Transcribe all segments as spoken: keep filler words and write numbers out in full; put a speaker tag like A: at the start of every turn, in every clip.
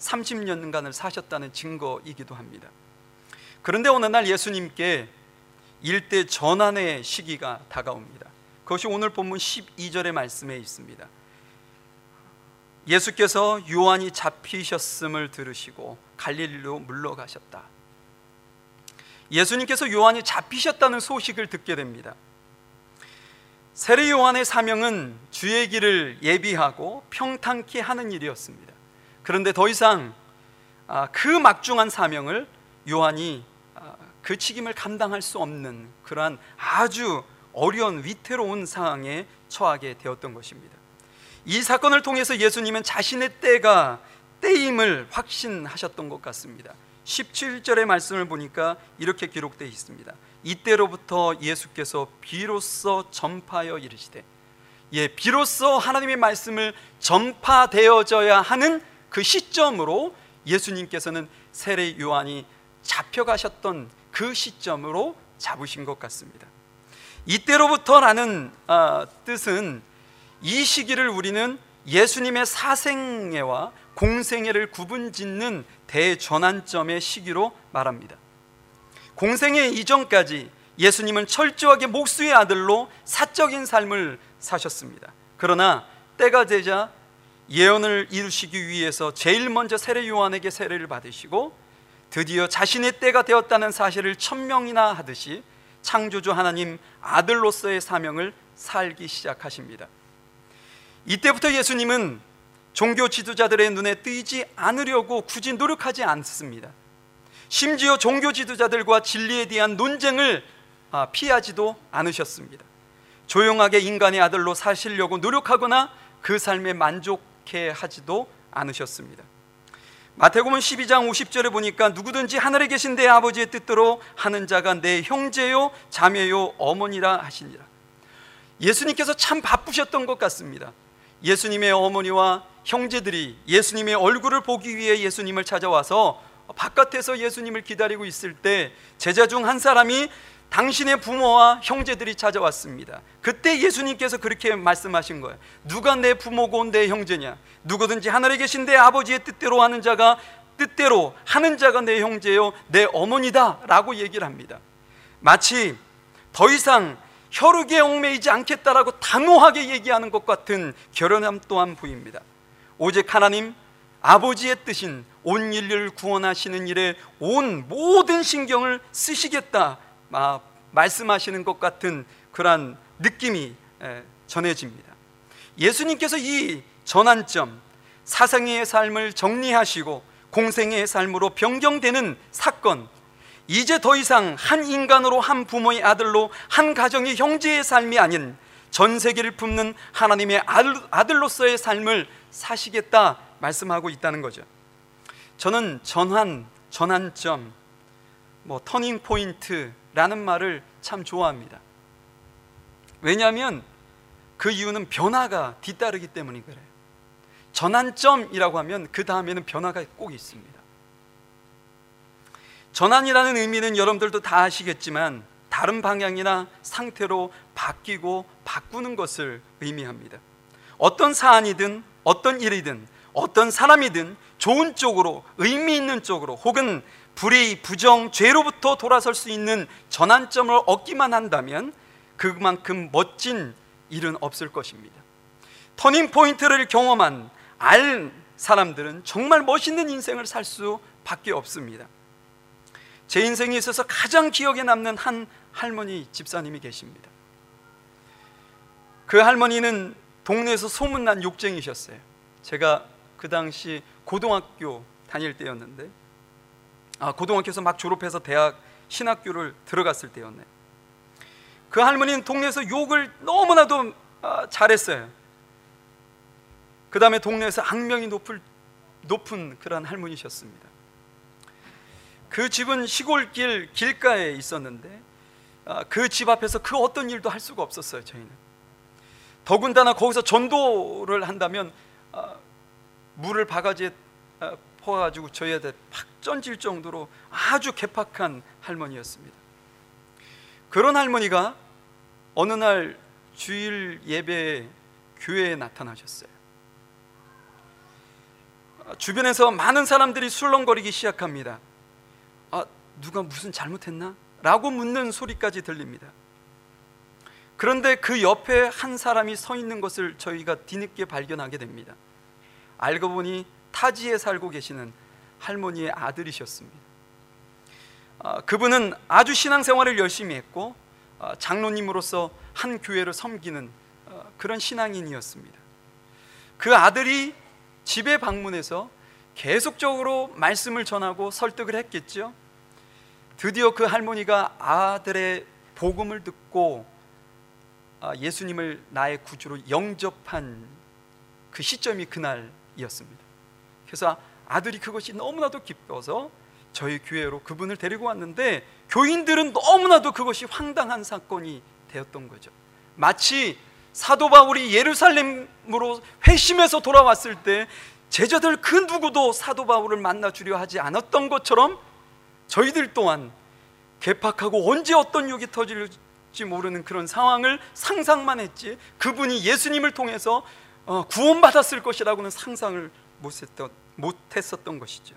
A: 삼십 년간을 사셨다는 증거이기도 합니다. 그런데 어느 날 예수님께 일대 전환의 시기가 다가옵니다. 그것이 오늘 본문 십이 절의 말씀에 있습니다. 예수께서 요한이 잡히셨음을 들으시고 갈릴리로 물러가셨다. 예수님께서 요한이 잡히셨다는 소식을 듣게 됩니다. 세례 요한의 사명은 주의 길을 예비하고 평탄케 하는 일이었습니다. 그런데 더 이상 그 막중한 사명을 요한이 그 책임을 감당할 수 없는 그러한 아주 어려운 위태로운 상황에 처하게 되었던 것입니다. 이 사건을 통해서 예수님은 자신의 때가 때임을 확신하셨던 것 같습니다. 십칠 절의 말씀을 보니까 이렇게 기록되어 있습니다. 이때로부터 예수께서 비로소 전파하여 이르시되, 예, 비로소 하나님의 말씀을 전파되어져야 하는 그 시점으로 예수님께서는 세례 요한이 잡혀가셨던 그 시점으로 잡으신 것 같습니다. 이때로부터라는 어, 뜻은 이 시기를 우리는 예수님의 사생애와 공생애를 구분짓는 대전환점의 시기로 말합니다. 공생애 이전까지 예수님은 철저하게 목수의 아들로 사적인 삶을 사셨습니다. 그러나 때가 되자 예언을 이루시기 위해서 제일 먼저 세례 요한에게 세례를 받으시고 드디어 자신의 때가 되었다는 사실을 천명이나 하듯이 창조주 하나님 아들로서의 사명을 살기 시작하십니다. 이때부터 예수님은 종교 지도자들의 눈에 띄지 않으려고 굳이 노력하지 않습니다. 심지어 종교 지도자들과 진리에 대한 논쟁을 피하지도 않으셨습니다. 조용하게 인간의 아들로 사시려고 노력하거나 그 삶에 만족해 하지도 않으셨습니다. 마태복음 십이 장 오십 절에 보니까 누구든지 하늘에 계신 내 아버지의 뜻대로 하는 자가 내 형제요 자매요 어머니라 하시니라. 예수님께서 참 바쁘셨던 것 같습니다. 예수님의 어머니와 형제들이 예수님의 얼굴을 보기 위해 예수님을 찾아와서 바깥에서 예수님을 기다리고 있을 때 제자 중 한 사람이 당신의 부모와 형제들이 찾아왔습니다. 그때 예수님께서 그렇게 말씀하신 거예요. 누가 내 부모고 내 형제냐? 누구든지 하늘에 계신 내 아버지의 뜻대로 하는 자가 뜻대로 하는 자가 내 형제요 내 어머니다 라고 얘기를 합니다. 마치 더 이상 혈육에 얽매이지 않겠다라고 단호하게 얘기하는 것 같은 결연함 또한 보입니다. 오직 하나님 아버지의 뜻인 온 인류를 구원하시는 일에 온 모든 신경을 쓰시겠다 말씀하시는 것 같은 그러한 느낌이 전해집니다. 예수님께서 이 전환점, 사생애의 삶을 정리하시고 공생애의 삶으로 변경되는 사건, 이제 더 이상 한 인간으로 한 부모의 아들로 한 가정의 형제의 삶이 아닌 전 세계를 품는 하나님의 아들로서의 삶을 사시겠다 말씀하고 있다는 거죠. 저는 전환, 전환점, 뭐 터닝 포인트라는 말을 참 좋아합니다. 왜냐하면 그 이유는 변화가 뒤따르기 때문이 그래요. 전환점이라고 하면 그 다음에는 변화가 꼭 있습니다. 전환이라는 의미는 여러분들도 다 아시겠지만 다른 방향이나 상태로 바뀌고 바꾸는 것을 의미합니다. 어떤 사안이든 어떤 일이든 어떤 사람이든 좋은 쪽으로, 의미 있는 쪽으로, 혹은 불의, 부정, 죄로부터 돌아설 수 있는 전환점을 얻기만 한다면 그만큼 멋진 일은 없을 것입니다. 터닝 포인트를 경험한 알 사람들은 정말 멋있는 인생을 살 수밖에 없습니다. 제 인생에 있어서 가장 기억에 남는 한 할머니 집사님이 계십니다. 그 할머니는 동네에서 소문난 욕쟁이셨어요. 제가 그 당시 고등학교 다닐 때였는데, 아, 고등학교에서 막 졸업해서 대학 신학교를 들어갔을 때였네. 그 할머니는 동네에서 욕을 너무나도 아, 잘했어요. 그 다음에 동네에서 악명이 높을, 높은 그런 할머니셨습니다. 그 집은 시골길 길가에 있었는데 아, 그 집 앞에서 그 어떤 일도 할 수가 없었어요. 저희는 더군다나 거기서 전도를 한다면 아, 물을 바가지에 아, 퍼가지고 저희한테 팍 던질 정도로 아주 괴팍한 할머니였습니다. 그런 할머니가 어느 날 주일 예배에 교회에 나타나셨어요. 주변에서 많은 사람들이 술렁거리기 시작합니다. 아, 누가 무슨 잘못했나? 라고 묻는 소리까지 들립니다. 그런데 그 옆에 한 사람이 서 있는 것을 저희가 뒤늦게 발견하게 됩니다. 알고 보니 타지에 살고 계시는 할머니의 아들이셨습니다. 아, 그분은 아주 신앙생활을 열심히 했고 아, 장로님으로서 한 교회를 섬기는 아, 그런 신앙인이었습니다. 그 아들이 집에 방문해서 계속적으로 말씀을 전하고 설득을 했겠죠. 드디어 그 할머니가 아들의 복음을 듣고 예수님을 나의 구주로 영접한 그 시점이 그날이었습니다. 그래서 아들이 그것이 너무나도 기뻐서 저희 교회로 그분을 데리고 왔는데, 교인들은 너무나도 그것이 황당한 사건이 되었던 거죠. 마치 사도 바울이 예루살렘으로 회심해서 돌아왔을 때 제자들 그 누구도 사도 바울을 만나주려 하지 않았던 것처럼 저희들 또한 개팍하고 언제 어떤 욕이 터질지 모르는 그런 상황을 상상만 했지, 그분이 예수님을 통해서 구원받았을 것이라고는 상상을 못했던, 못했었던 것이죠.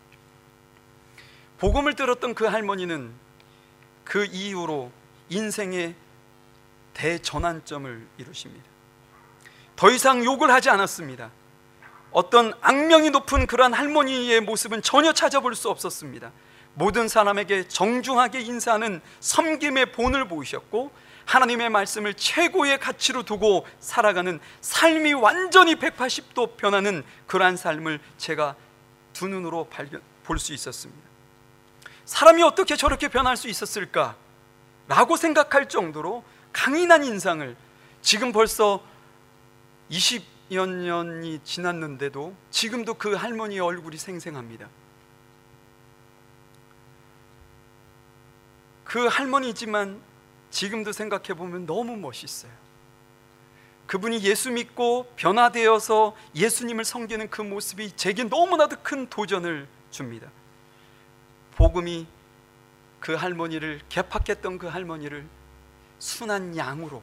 A: 복음을 들었던 그 할머니는 그 이후로 인생의 대전환점을 이루십니다. 더 이상 욕을 하지 않았습니다. 어떤 악명이 높은 그러한 할머니의 모습은 전혀 찾아볼 수 없었습니다. 모든 사람에게 정중하게 인사하는 섬김의 본을 보이셨고, 하나님의 말씀을 최고의 가치로 두고 살아가는 삶이 완전히 백팔십 도 변하는 그러한 삶을 제가 두 눈으로 발견, 볼 수 있었습니다. 사람이 어떻게 저렇게 변할 수 있었을까? 라고 생각할 정도로 강인한 인상을, 지금 벌써 이십여 년이 지났는데도 지금도 그 할머니의 얼굴이 생생합니다. 그 할머니지만 지금도 생각해 보면 너무 멋있어요. 그분이 예수 믿고 변화되어서 예수님을 섬기는 그 모습이 제게 너무나도 큰 도전을 줍니다. 복음이 그 할머니를, 개팍했던 그 할머니를 순한 양으로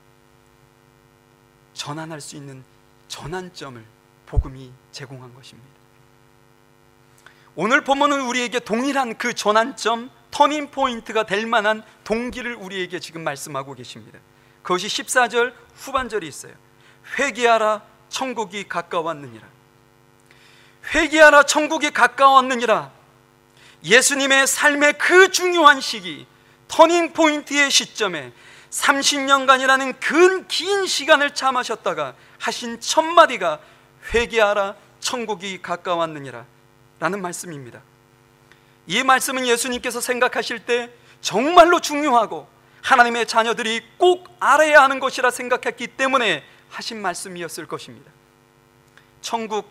A: 전환할 수 있는 전환점을 복음이 제공한 것입니다. 오늘 본문은 우리에게 동일한 그 전환점, 터닝 포인트가 될 만한 동기를 우리에게 지금 말씀하고 계십니다. 그것이 십사 절 후반절이 있어요. 회개하라, 천국이 가까웠느니라. 회개하라, 천국이 가까웠느니라. 예수님의 삶의 그 중요한 시기, 터닝 포인트의 시점에 삼십 년간이라는 그 긴 시간을 참으셨다가 하신 첫 마디가 회개하라, 천국이 가까웠느니라 라는 말씀입니다. 이 말씀은 예수님께서 생각하실 때 정말로 중요하고 하나님의 자녀들이 꼭 알아야 하는 것이라 생각했기 때문에 하신 말씀이었을 것입니다. 천국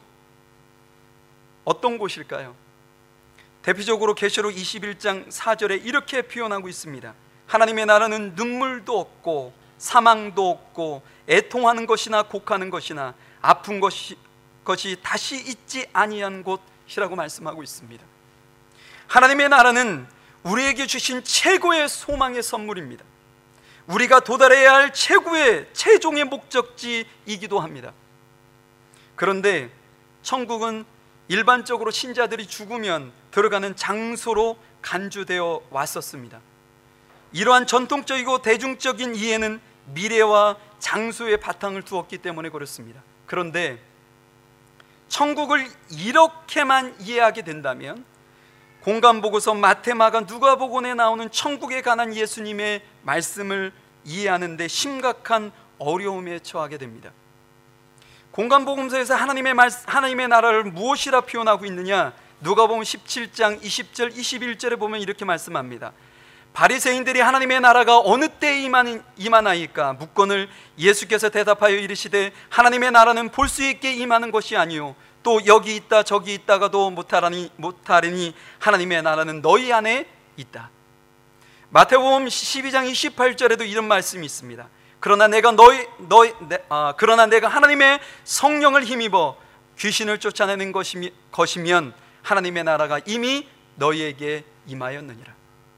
A: 어떤 곳일까요? 대표적으로 계시록 이십일 장 사 절에 이렇게 표현하고 있습니다. 하나님의 나라는 눈물도 없고 사망도 없고 애통하는 것이나 곡하는 것이나 아픈 것이, 것이 다시 있지 아니한 곳이라고 말씀하고 있습니다. 하나님의 나라는 우리에게 주신 최고의 소망의 선물입니다. 우리가 도달해야 할 최고의 최종의 목적지이기도 합니다. 그런데 천국은 일반적으로 신자들이 죽으면 들어가는 장소로 간주되어 왔었습니다. 이러한 전통적이고 대중적인 이해는 미래와 장소의 바탕을 두었기 때문에 그렇습니다. 그런데 천국을 이렇게만 이해하게 된다면 공간보고서, 마태, 마가, 누가복음에 나오는 천국에 관한 예수님의 말씀을 이해하는 데 심각한 어려움에 처하게 됩니다. 공간복음서에서 하나님의 말, 하나님의 나라를 무엇이라 표현하고 있느냐? 누가복음 십칠 장 이십 절 이십일 절에 보면 이렇게 말씀합니다. 바리새인들이 하나님의 나라가 어느 때에 임하나이까 묻거늘 예수께서 대답하여 이르시되 하나님의 나라는 볼 수 있게 임하는 것이 아니요 또 여기 있다 저기 있다가도 못하라니, 못하리니 하나님의 나라는 너희 안에 있다. 마태복음 십이 장 이십팔 절에도 이런 말씀이 있습니다. 그러나 내가 너희, 너희 내, 아, 그러나 내가 하나님의 성령을 힘입어 귀신을 쫓아내는 것이미, 것이면 하나님의 나라가 이미 너희에게 임하였느니라.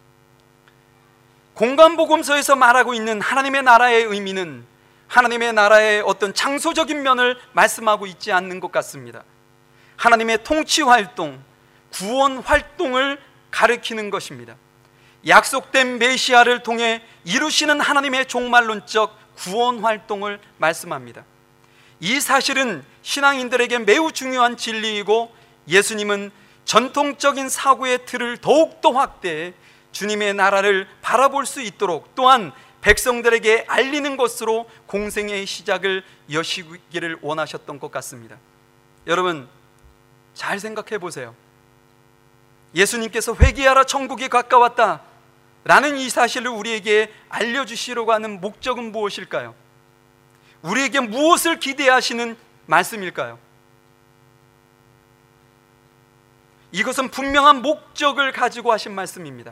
A: 공간복음서에서 말하고 있는 하나님의 나라의 의미는 하나님의 나라의 어떤 장소적인 면을 말씀하고 있지 않는 것 같습니다. 하나님의 통치 활동, 구원 활동을 가리키는 것입니다. 약속된 메시아를 통해 이루시는 하나님의 종말론적 구원 활동을 말씀합니다. 이 사실은 신앙인들에게 매우 중요한 진리이고, 예수님은 전통적인 사고의 틀을 더욱더 확대해 주님의 나라를 바라볼 수 있도록, 또한 백성들에게 알리는 것으로 공생의 시작을 여시기를 원하셨던 것 같습니다. 여러분, 잘 생각해 보세요. 예수님께서 회개하라 천국이 가까웠다 라는 이 사실을 우리에게 알려주시려고 하는 목적은 무엇일까요? 우리에게 무엇을 기대하시는 말씀일까요? 이것은 분명한 목적을 가지고 하신 말씀입니다.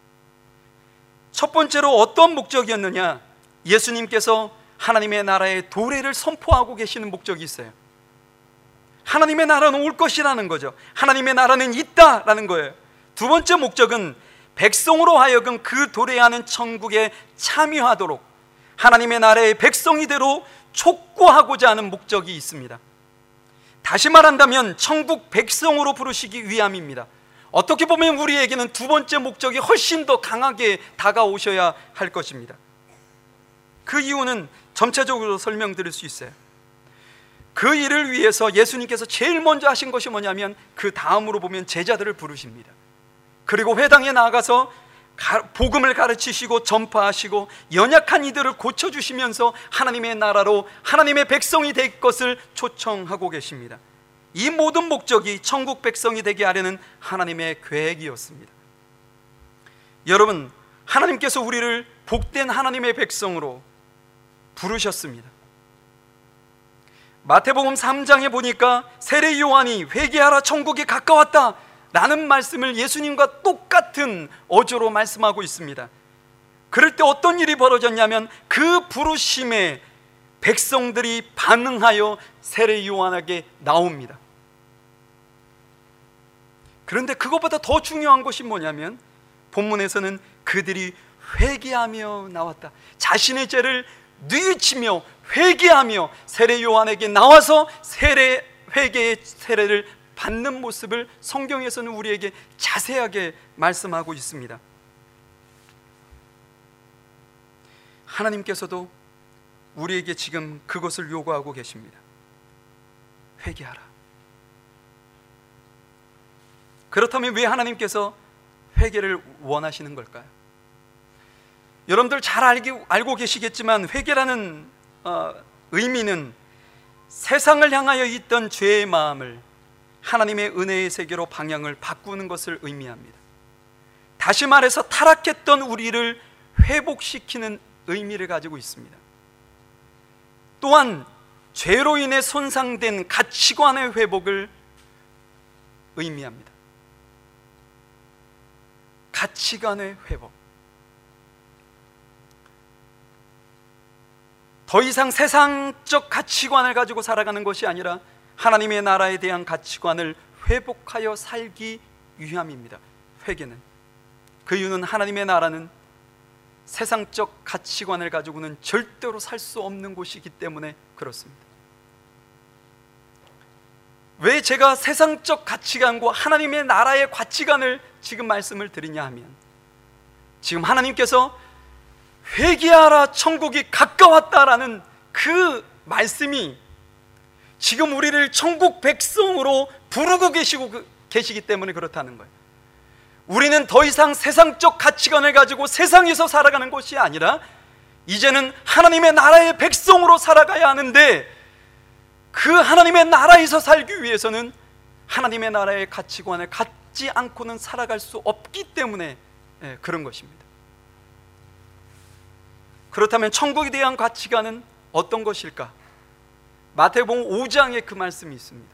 A: 첫 번째로 어떤 목적이었느냐? 예수님께서 하나님의 나라의 도래를 선포하고 계시는 목적이 있어요. 하나님의 나라는 올 것이라는 거죠. 하나님의 나라는 있다라는 거예요. 두 번째 목적은 백성으로 하여금 그 도래하는 천국에 참여하도록 하나님의 나라의 백성이 되로 촉구하고자 하는 목적이 있습니다. 다시 말한다면 천국 백성으로 부르시기 위함입니다. 어떻게 보면 우리에게는 두 번째 목적이 훨씬 더 강하게 다가오셔야 할 것입니다. 그 이유는 점차적으로 설명드릴 수 있어요. 그 일을 위해서 예수님께서 제일 먼저 하신 것이 뭐냐면, 그 다음으로 보면 제자들을 부르십니다. 그리고 회당에 나가서 복음을 가르치시고 전파하시고 연약한 이들을 고쳐주시면서 하나님의 나라로 하나님의 백성이 될 것을 초청하고 계십니다. 이 모든 목적이 천국 백성이 되게 하려는 하나님의 계획이었습니다. 여러분, 하나님께서 우리를 복된 하나님의 백성으로 부르셨습니다. 마태복음 삼 장에 보니까 세례 요한이 회개하라 천국이 가까웠다 라는 말씀을 예수님과 똑같은 어조로 말씀하고 있습니다. 그럴 때 어떤 일이 벌어졌냐면, 그 부르심에 백성들이 반응하여 세례 요한에게 나옵니다. 그런데 그것보다 더 중요한 것이 뭐냐면, 본문에서는 그들이 회개하며 나왔다. 자신의 죄를 뉘우치며 회개하며 세례 요한에게 나와서 세례 회개의 세례를 받는 모습을 성경에서는 우리에게 자세하게 말씀하고 있습니다. 하나님께서도 우리에게 지금 그것을 요구하고 계십니다. 회개하라. 그렇다면 왜 하나님께서 회개를 원하시는 걸까요? 여러분들 잘 알기, 알고 계시겠지만, 회개라는 어, 의미는 세상을 향하여 있던 죄의 마음을 하나님의 은혜의 세계로 방향을 바꾸는 것을 의미합니다. 다시 말해서 타락했던 우리를 회복시키는 의미를 가지고 있습니다. 또한 죄로 인해 손상된 가치관의 회복을 의미합니다. 가치관의 회복. 더 이상 세상적 가치관을 가지고 살아가는 것이 아니라 하나님의 나라에 대한 가치관을 회복하여 살기 위함입니다. 회개는. 그 이유는 하나님의 나라는 세상적 가치관을 가지고는 절대로 살 수 없는 곳이기 때문에 그렇습니다. 왜 제가 세상적 가치관과 하나님의 나라의 가치관을 지금 말씀을 드리냐 하면, 지금 하나님께서 회개하라 천국이 가까웠다라는 그 말씀이 지금 우리를 천국 백성으로 부르고 계시고 계시기 때문에 그렇다는 거예요. 우리는 더 이상 세상적 가치관을 가지고 세상에서 살아가는 것이 아니라 이제는 하나님의 나라의 백성으로 살아가야 하는데, 그 하나님의 나라에서 살기 위해서는 하나님의 나라의 가치관을 갖지 않고는 살아갈 수 없기 때문에 그런 것입니다. 그렇다면 천국에 대한 가치관은 어떤 것일까? 마태복음 오 장에 그 말씀이 있습니다.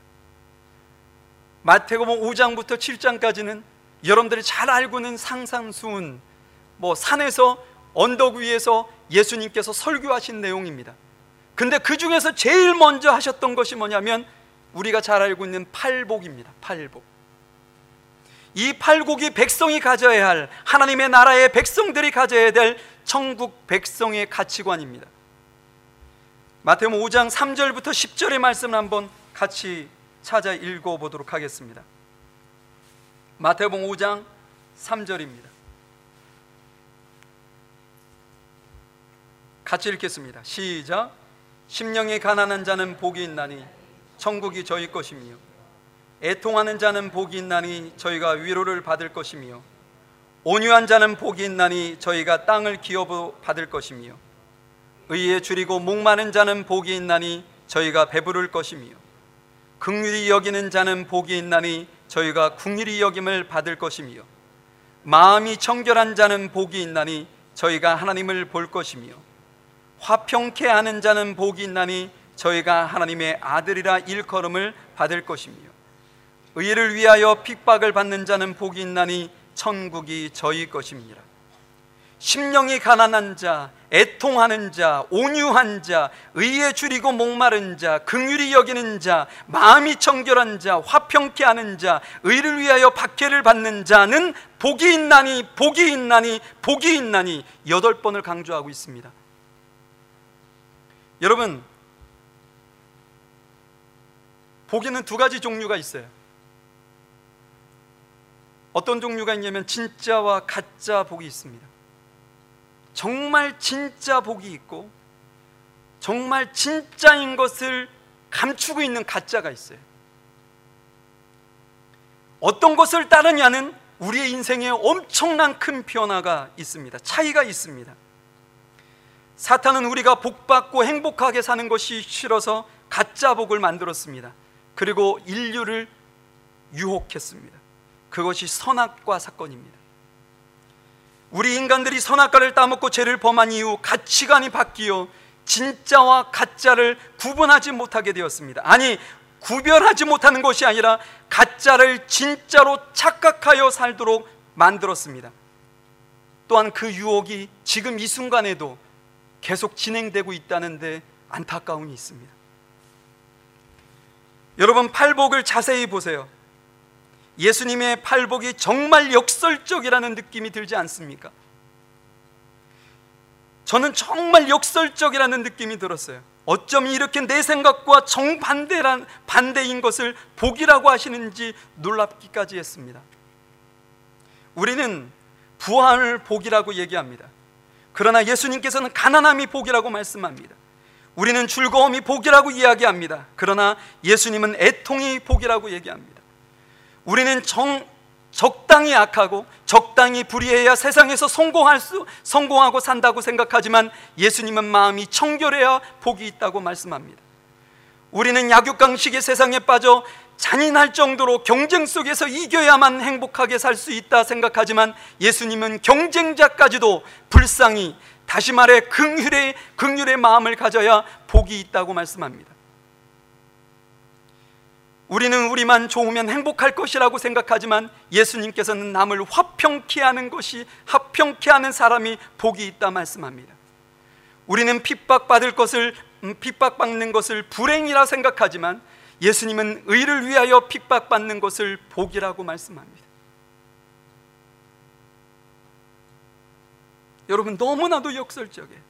A: 마태복음 오 장부터 칠 장까지는 여러분들이 잘 알고 있는 상상수훈, 뭐 산에서 언덕 위에서 예수님께서 설교하신 내용입니다. 근데 그 중에서 제일 먼저 하셨던 것이 뭐냐면, 우리가 잘 알고 있는 팔복입니다. 팔복. 이 팔복이 백성이 가져야 할, 하나님의 나라의 백성들이 가져야 될 천국 백성의 가치관입니다. 마태복음 오 장 삼 절부터 십 절의 말씀을 한번 같이 찾아 읽어보도록 하겠습니다. 마태복음 오 장 삼 절입니다. 같이 읽겠습니다. 시작. 심령이 가난한 자는 복이 있나니 천국이 저희 것이며, 애통하는 자는 복이 있나니 저희가 위로를 받을 것이며, 온유한 자는 복이 있나니 저희가 땅을 기업으로 받을 것이며, 의에 줄이고 목마른 자는 복이 있나니 저희가 배부를 것이며, 긍휼히 여기는 자는 복이 있나니 저희가 긍휼히 여김을 받을 것이며, 마음이 청결한 자는 복이 있나니 저희가 하나님을 볼 것이며, 화평케 하는 자는 복이 있나니 저희가 하나님의 아들이라 일컬음을 받을 것이며, 의를 위하여 핍박을 받는 자는 복이 있나니 천국이 저희 것입니다. 심령이 가난한 자, 애통하는 자, 온유한 자, 의에 줄이고 목마른 자, 긍휼히 여기는 자, 마음이 청결한 자, 화평케 하는 자, 의를 위하여 박해를 받는 자는 복이 있나니 복이 있나니 복이 있나니 여덟 번을 강조하고 있습니다. 여러분, 복에는 두 가지 종류가 있어요. 어떤 종류가 있냐면 진짜와 가짜 복이 있습니다. 정말 진짜 복이 있고 정말 진짜인 것을 감추고 있는 가짜가 있어요. 어떤 것을 따르냐는 우리의 인생에 엄청난 큰 변화가 있습니다. 차이가 있습니다. 사탄은 우리가 복받고 행복하게 사는 것이 싫어서 가짜 복을 만들었습니다. 그리고 인류를 유혹했습니다. 그것이 선악과 사건입니다. 우리 인간들이 선악과를 따먹고 죄를 범한 이후 가치관이 바뀌어 진짜와 가짜를 구분하지 못하게 되었습니다. 아니, 구별하지 못하는 것이 아니라 가짜를 진짜로 착각하여 살도록 만들었습니다. 또한 그 유혹이 지금 이 순간에도 계속 진행되고 있다는 데 안타까움이 있습니다. 여러분, 팔복을 자세히 보세요. 예수님의 팔복이 정말 역설적이라는 느낌이 들지 않습니까? 저는 정말 역설적이라는 느낌이 들었어요. 어쩜 이렇게 내 생각과 정반대란 반대인 것을 복이라고 하시는지 놀랍기까지 했습니다. 우리는 부활을 복이라고 얘기합니다. 그러나 예수님께서는 가난함이 복이라고 말씀합니다. 우리는 즐거움이 복이라고 이야기합니다. 그러나 예수님은 애통이 복이라고 얘기합니다. 우리는 정, 적당히 악하고 적당히 불의해야 세상에서 성공할 수, 성공하고 산다고 생각하지만 예수님은 마음이 청결해야 복이 있다고 말씀합니다. 우리는 약육강식의 세상에 빠져 잔인할 정도로 경쟁 속에서 이겨야만 행복하게 살 수 있다 생각하지만 예수님은 경쟁자까지도 불쌍히, 다시 말해 긍휼의, 긍휼의 마음을 가져야 복이 있다고 말씀합니다. 우리는 우리만 좋으면 행복할 것이라고 생각하지만 예수님께서는 남을 화평케 하는 것이, 화평케 하는 사람이 복이 있다 말씀합니다. 우리는 핍박받을 것을, 핍박받는 것을 불행이라 생각하지만 예수님은 의를 위하여 핍박받는 것을 복이라고 말씀합니다. 여러분, 너무나도 역설적이에요.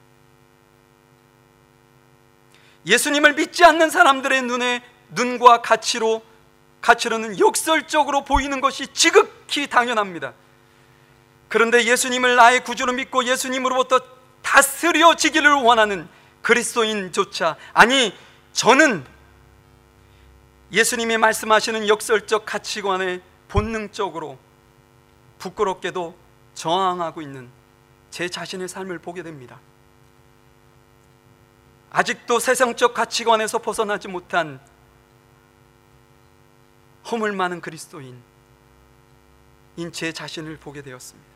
A: 예수님을 믿지 않는 사람들의 눈에 눈과 가치로, 가치로는 역설적으로 보이는 것이 지극히 당연합니다. 그런데 예수님을 나의 구주로 믿고 예수님으로부터 다스려지기를 원하는 그리스도인조차, 아니 저는 예수님이 말씀하시는 역설적 가치관에 본능적으로 부끄럽게도 저항하고 있는 제 자신의 삶을 보게 됩니다. 아직도 세상적 가치관에서 벗어나지 못한 허물 많은 그리스도인인 제 자신을 보게 되었습니다.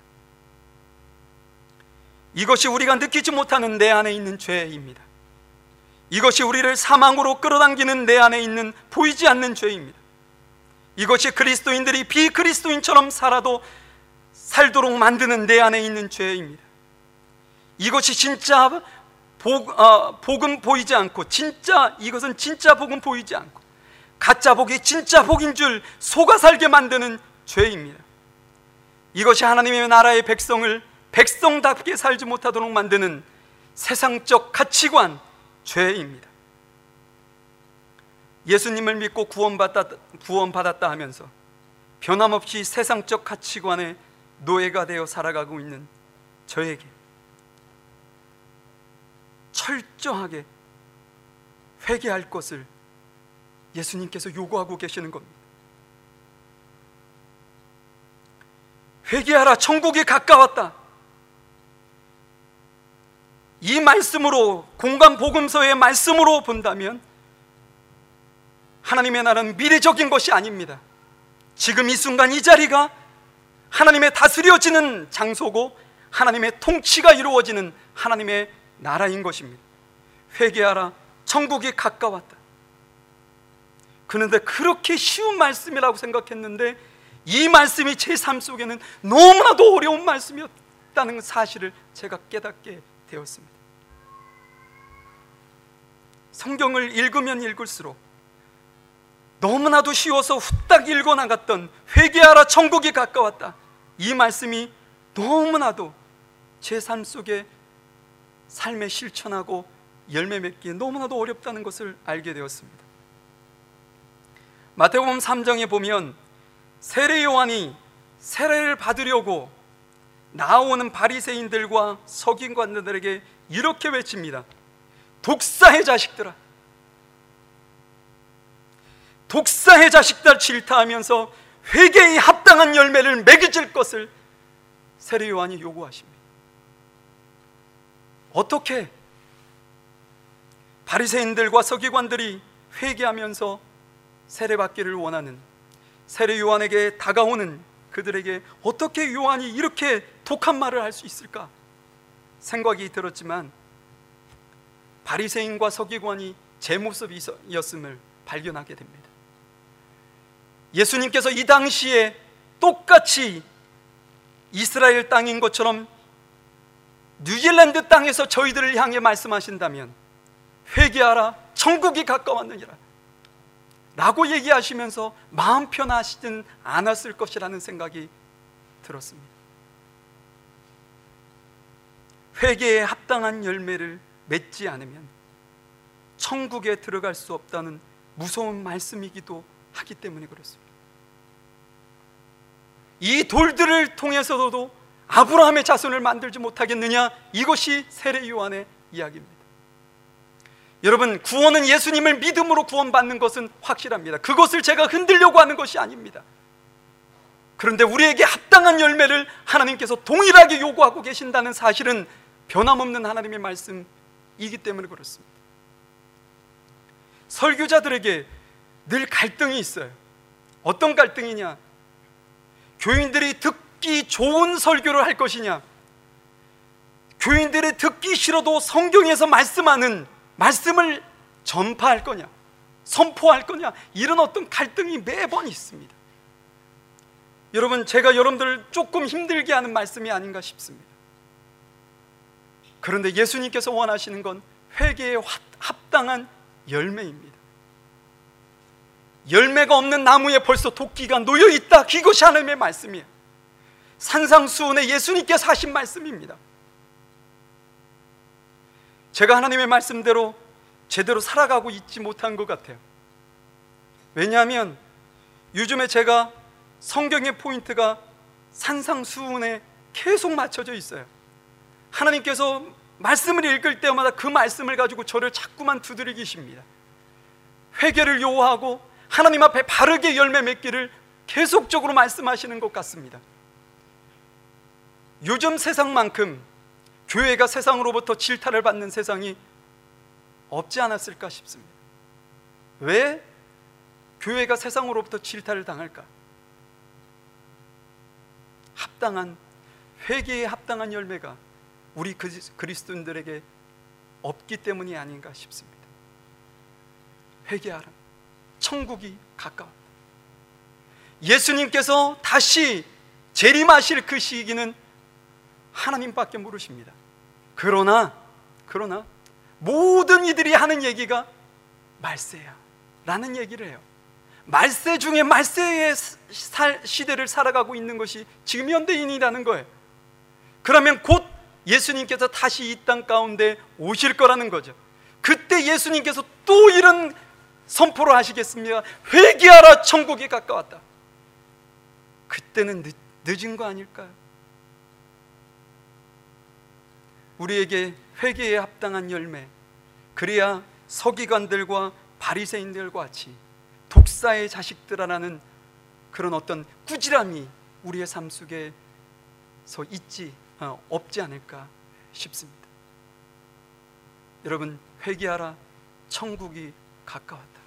A: 이것이 우리가 느끼지 못하는 내 안에 있는 죄입니다. 이것이 우리를 사망으로 끌어당기는 내 안에 있는 보이지 않는 죄입니다. 이것이 그리스도인들이 비그리스도인처럼 살아도 살도록 만드는 내 안에 있는 죄입니다. 이것이 진짜 복, 어, 복은 보이지 않고, 진짜 이것은 진짜 복은 보이지 않고 가짜 복이 진짜 복인 줄 속아 살게 만드는 죄입니다. 이것이 하나님의 나라의 백성을 백성답게 살지 못하도록 만드는 세상적 가치관, 죄입니다. 예수님을 믿고 구원받았다, 구원받았다 하면서 변함없이 세상적 가치관의 노예가 되어 살아가고 있는 저에게 철저하게 회개할 것을 예수님께서 요구하고 계시는 겁니다. 회개하라, 천국이 가까웠다. 이 말씀으로, 공관복음서의 말씀으로 본다면 하나님의 나라는 미래적인 것이 아닙니다. 지금 이 순간 이 자리가 하나님의 다스려지는 장소고 하나님의 통치가 이루어지는 하나님의 나라인 것입니다. 회개하라, 천국이 가까웠다. 그런데 그렇게 쉬운 말씀이라고 생각했는데 이 말씀이 제 삶 속에는 너무나도 어려운 말씀이었다는 사실을 제가 깨닫게 되었습니다. 성경을 읽으면 읽을수록 너무나도 쉬워서 후딱 읽어나갔던 회개하라, 천국이 가까웠다, 이 말씀이 너무나도 제 삶 속에 삶에 실천하고 열매 맺기에 너무나도 어렵다는 것을 알게 되었습니다. 마태복음 삼 장에 보면 세례 요한이 세례를 받으려고 나오는 바리새인들과 서기관들에게 이렇게 외칩니다. 독사의 자식들아, 독사의 자식들 질타하면서 회개에 합당한 열매를 매길 것을 세례 요한이 요구하십니다. 어떻게 바리새인들과 서기관들이 회개하면서 세례받기를 원하는 세례 요한에게 다가오는 그들에게 어떻게 요한이 이렇게 독한 말을 할 수 있을까 생각이 들었지만 바리새인과 서기관이 제 모습이었음을 발견하게 됩니다. 예수님께서 이 당시에 똑같이 이스라엘 땅인 것처럼 뉴질랜드 땅에서 저희들을 향해 말씀하신다면 회개하라, 천국이 가까웠느니라 라고 얘기하시면서 마음 편하시진 않았을 것이라는 생각이 들었습니다. 회개에 합당한 열매를 맺지 않으면 천국에 들어갈 수 없다는 무서운 말씀이기도 하기 때문에 그렇습니다. 이 돌들을 통해서도 아브라함의 자손을 만들지 못하겠느냐, 이것이 세례 요한의 이야기입니다. 여러분, 구원은 예수님을 믿음으로 구원받는 것은 확실합니다. 그것을 제가 흔들려고 하는 것이 아닙니다. 그런데 우리에게 합당한 열매를 하나님께서 동일하게 요구하고 계신다는 사실은 변함없는 하나님의 말씀이기 때문에 그렇습니다. 설교자들에게 늘 갈등이 있어요. 어떤 갈등이냐? 교인들이 듣기 좋은 설교를 할 것이냐, 교인들이 듣기 싫어도 성경에서 말씀하는 말씀을 전파할 거냐, 선포할 거냐, 이런 어떤 갈등이 매번 있습니다. 여러분, 제가 여러분들을 조금 힘들게 하는 말씀이 아닌가 싶습니다. 그런데 예수님께서 원하시는 건 회개에 합당한 열매입니다. 열매가 없는 나무에 벌써 도끼가 놓여있다, 이것이 하나님의 말씀이에요. 산상수훈에 예수님께서 하신 말씀입니다. 제가 하나님의 말씀대로 제대로 살아가고 있지 못한 것 같아요. 왜냐하면 요즘에 제가 성경의 포인트가 산상수훈에 계속 맞춰져 있어요. 하나님께서 말씀을 읽을 때마다 그 말씀을 가지고 저를 자꾸만 두드리기십니다. 회개를 요구하고 하나님 앞에 바르게 열매 맺기를 계속적으로 말씀하시는 것 같습니다. 요즘 세상만큼 교회가 세상으로부터 질타를 받는 세상이 없지 않았을까 싶습니다. 왜 교회가 세상으로부터 질타를 당할까? 합당한, 회개에 합당한 열매가 우리 그리스도인들에게 없기 때문이 아닌가 싶습니다. 회개하라, 천국이 가까웠다. 예수님께서 다시 재림하실 그 시기는 하나님밖에 모르십니다. 그러나 그러나 모든 이들이 하는 얘기가 말세야 라는 얘기를 해요. 말세 중에 말세의 시대를 살아가고 있는 것이 지금 현대인이라는 거예요. 그러면 곧 예수님께서 다시 이 땅 가운데 오실 거라는 거죠. 그때 예수님께서 또 이런 선포를 하시겠습니까? 회개하라, 천국이 가까웠다. 그때는 늦, 늦은 거 아닐까요? 우리에게 회개에 합당한 열매, 그래야 서기관들과 바리새인들과 같이 독사의 자식들아라는 그런 어떤 꾸지람이 우리의 삶 속에서 있지 어, 없지 않을까 싶습니다. 여러분, 회개하라, 천국이 가까웠다.